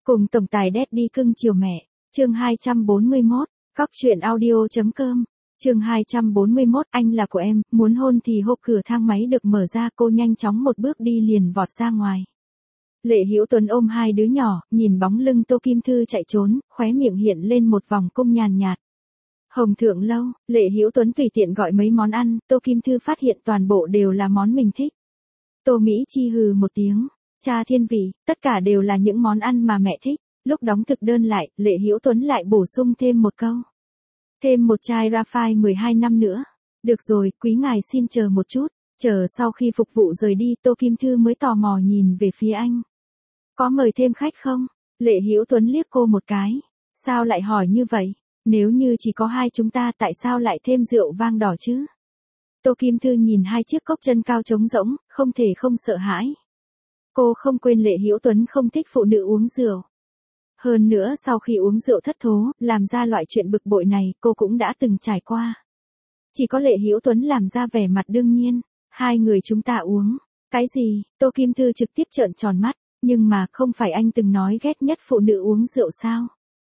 Cùng tổng tài Daddy cưng chiều mẹ, chương 241, Cóc truyện audio.com, chương 241, anh là của em, muốn hôn thì hô. Cửa thang máy được mở ra, cô nhanh chóng một bước đi liền vọt ra ngoài. Lệ Hữu Tuấn ôm hai đứa nhỏ, nhìn bóng lưng Tô Kim Thư chạy trốn, khóe miệng hiện lên một vòng cung nhàn nhạt. Hồng Thượng Lâu, Lệ Hữu Tuấn tùy tiện gọi mấy món ăn, Tô Kim Thư phát hiện toàn bộ đều là món mình thích. Tô Mỹ Chi hừ một tiếng, cha thiên vị, tất cả đều là những món ăn mà mẹ thích. Lúc đóng thực đơn lại, Lệ Hữu Tuấn lại bổ sung thêm một câu. Thêm một chai Rafale 12 năm nữa. Được rồi, quý ngài xin chờ một chút. Chờ sau khi phục vụ rời đi, Tô Kim Thư mới tò mò nhìn về phía anh. Có mời thêm khách không? Lệ Hữu Tuấn liếc cô một cái. Sao lại hỏi như vậy? Nếu như chỉ có hai chúng ta tại sao lại thêm rượu vang đỏ chứ? Tô Kim Thư nhìn hai chiếc cốc chân cao trống rỗng, không thể không sợ hãi. Cô không quên Lệ Hữu Tuấn không thích phụ nữ uống rượu. Hơn nữa sau khi uống rượu thất thố, làm ra loại chuyện bực bội này, cô cũng đã từng trải qua. Chỉ có Lệ Hữu Tuấn làm ra vẻ mặt đương nhiên. Hai người chúng ta uống. Cái gì? Tô Kim Thư trực tiếp trợn tròn mắt. Nhưng mà không phải anh từng nói ghét nhất phụ nữ uống rượu sao?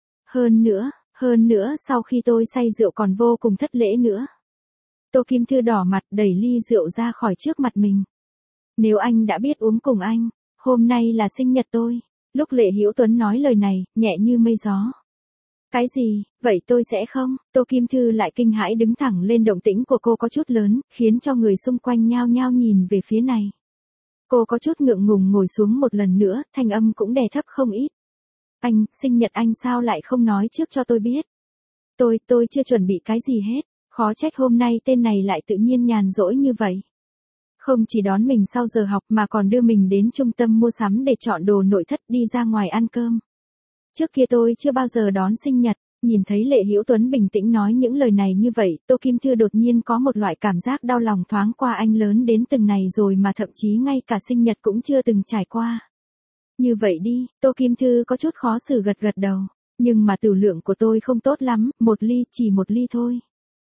Hơn nữa sau khi tôi say rượu còn vô cùng thất lễ nữa. Tô Kim Thư đỏ mặt đẩy ly rượu ra khỏi trước mặt mình. Nếu anh đã biết uống cùng anh, hôm nay là sinh nhật tôi. Lúc Lệ Hữu Tuấn nói lời này, nhẹ như mây gió. Cái gì, vậy tôi sẽ không? Tô Kim Thư lại kinh hãi đứng thẳng lên, động tĩnh của cô có chút lớn, khiến cho người xung quanh nhao nhao nhìn về phía này. Cô có chút ngượng ngùng ngồi xuống một lần nữa, thanh âm cũng đè thấp không ít. Anh, sinh nhật anh sao lại không nói trước cho tôi biết? Tôi chưa chuẩn bị cái gì hết, khó trách hôm nay tên này lại tự nhiên nhàn rỗi như vậy. Không chỉ đón mình sau giờ học mà còn đưa mình đến trung tâm mua sắm để chọn đồ nội thất đi ra ngoài ăn cơm. Trước kia tôi chưa bao giờ đón sinh nhật, nhìn thấy Lệ Hữu Tuấn bình tĩnh nói những lời này như vậy, Tô Kim Thư đột nhiên có một loại cảm giác đau lòng thoáng qua, anh lớn đến từng này rồi mà thậm chí ngay cả sinh nhật cũng chưa từng trải qua. Như vậy đi, Tô Kim Thư có chút khó xử gật gật đầu, nhưng mà tửu lượng của tôi không tốt lắm, chỉ một ly thôi.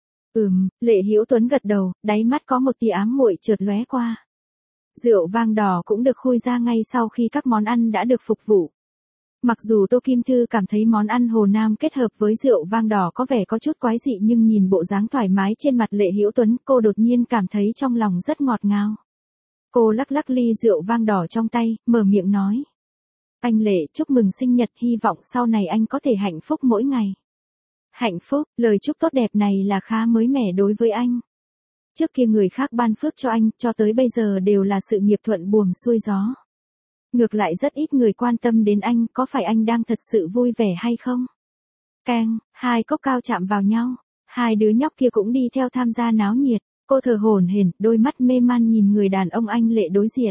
Lệ Hữu Tuấn gật đầu, đáy mắt có một tia ám muội chợt lóe qua. Rượu vang đỏ cũng được khui ra ngay sau khi các món ăn đã được phục vụ. Mặc dù Tô Kim Thư cảm thấy món ăn Hồ Nam kết hợp với rượu vang đỏ có vẻ có chút quái dị, nhưng nhìn bộ dáng thoải mái trên mặt Lệ Hữu Tuấn, cô đột nhiên cảm thấy trong lòng rất ngọt ngào. Cô lắc lắc ly rượu vang đỏ trong tay, mở miệng nói. Anh Lệ, chúc mừng sinh nhật, hy vọng sau này anh có thể hạnh phúc mỗi ngày. Hạnh phúc, lời chúc tốt đẹp này là khá mới mẻ đối với anh. Trước kia người khác ban phước cho anh, cho tới bây giờ đều là sự nghiệp thuận buồm xuôi gió. Ngược lại rất ít người quan tâm đến anh, có phải anh đang thật sự vui vẻ hay không? Keng, hai cốc cao chạm vào nhau, hai đứa nhóc kia cũng đi theo tham gia náo nhiệt, cô thở hổn hển, đôi mắt mê man nhìn người đàn ông anh Lệ đối diện.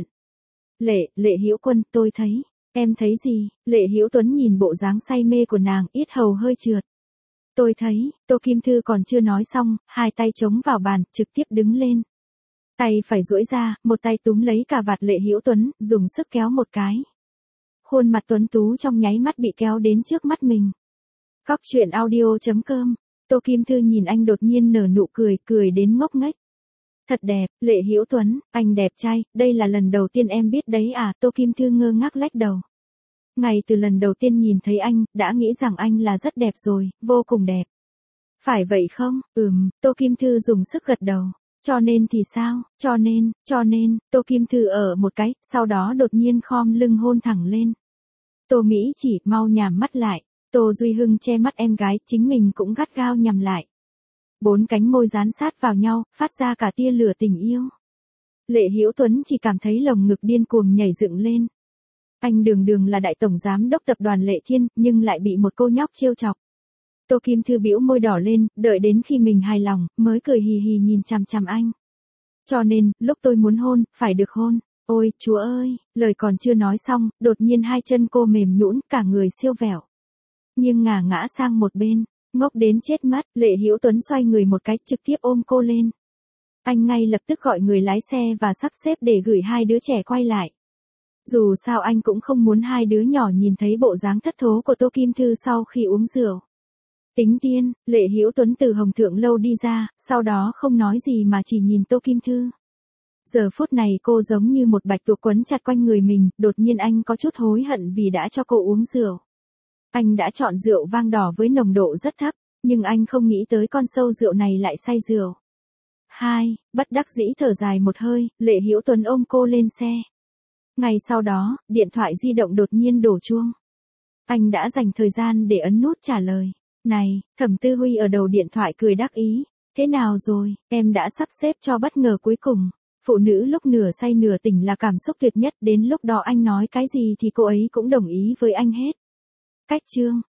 Lệ Hữu Quân, tôi thấy, em thấy gì? Lệ Hữu Tuấn nhìn bộ dáng say mê của nàng, yết hầu hơi trượt. Tôi thấy, Tô Kim Thư còn chưa nói xong, hai tay chống vào bàn, trực tiếp đứng lên. Tay phải duỗi ra, một tay túm lấy cà vạt Lệ Hữu Tuấn, dùng sức kéo một cái. Khuôn mặt tuấn tú trong nháy mắt bị kéo đến trước mắt mình. Cóc truyện audio.com, Tô Kim Thư nhìn anh đột nhiên nở nụ cười, cười đến ngốc nghếch. Thật đẹp, Lệ Hữu Tuấn, anh đẹp trai, đây là lần đầu tiên em biết đấy à? Tô Kim Thư ngơ ngác lách đầu. Ngày từ lần đầu tiên nhìn thấy anh, đã nghĩ rằng anh là rất đẹp rồi, vô cùng đẹp. Phải vậy không? Tô Kim Thư dùng sức gật đầu. Cho nên thì sao? Cho nên, Tô Kim Thư ở một cái, sau đó đột nhiên khom lưng hôn thẳng lên. Tô Mỹ chỉ, mau nhắm mắt lại. Tô Duy Hưng che mắt em gái, chính mình cũng gắt gao nhắm lại. Bốn cánh môi dán sát vào nhau, phát ra cả tia lửa tình yêu. Lệ Hữu Tuấn chỉ cảm thấy lồng ngực điên cuồng nhảy dựng lên. Anh đường là đại tổng giám đốc tập đoàn Lệ Thiên, nhưng lại bị một cô nhóc trêu chọc. Tô Kim Thư bĩu môi đỏ lên, đợi đến khi mình hài lòng, mới cười hì hì nhìn chằm chằm anh. Cho nên, lúc tôi muốn hôn, phải được hôn. Ôi, Chúa ơi, lời còn chưa nói xong, đột nhiên hai chân cô mềm nhũn, cả người siêu vẹo. Nhưng ngã sang một bên, ngốc đến chết mất, Lệ Hữu Tuấn xoay người một cái, trực tiếp ôm cô lên. Anh ngay lập tức gọi người lái xe và sắp xếp để gửi hai đứa trẻ quay lại. Dù sao anh cũng không muốn hai đứa nhỏ nhìn thấy bộ dáng thất thố của Tô Kim Thư sau khi uống rượu. Tính tiên, Lệ Hữu Tuấn từ Hồng Thượng Lâu đi ra, sau đó không nói gì mà chỉ nhìn Tô Kim Thư. Giờ phút này cô giống như một bạch tuộc quấn chặt quanh người mình, đột nhiên anh có chút hối hận vì đã cho cô uống rượu. Anh đã chọn rượu vang đỏ với nồng độ rất thấp, nhưng anh không nghĩ tới con sâu rượu này lại say rượu. 2. Bất đắc dĩ thở dài một hơi, Lệ Hữu Tuấn ôm cô lên xe. Ngay sau đó, điện thoại di động đột nhiên đổ chuông. Anh đã dành thời gian để ấn nút trả lời. Này, Thẩm Tư Huy ở đầu điện thoại cười đắc ý. Thế nào rồi, em đã sắp xếp cho bất ngờ cuối cùng. Phụ nữ lúc nửa say nửa tỉnh là cảm xúc tuyệt nhất, đến lúc đó anh nói cái gì thì cô ấy cũng đồng ý với anh hết. Cách chương